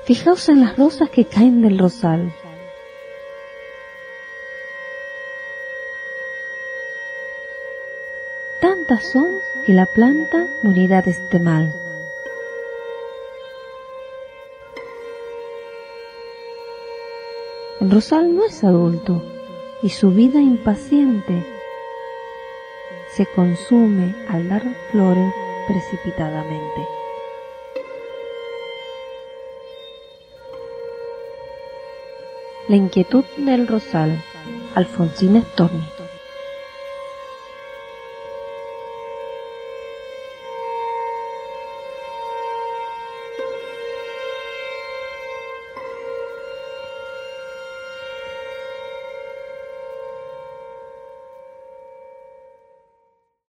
Fijaos en las rosas que caen del rosal. Tantas son que la planta morirá de este mal. El rosal no es adulto y su vida impaciente se consume al dar flores precipitadamente. La inquietud del rosal, Alfonsina Storni.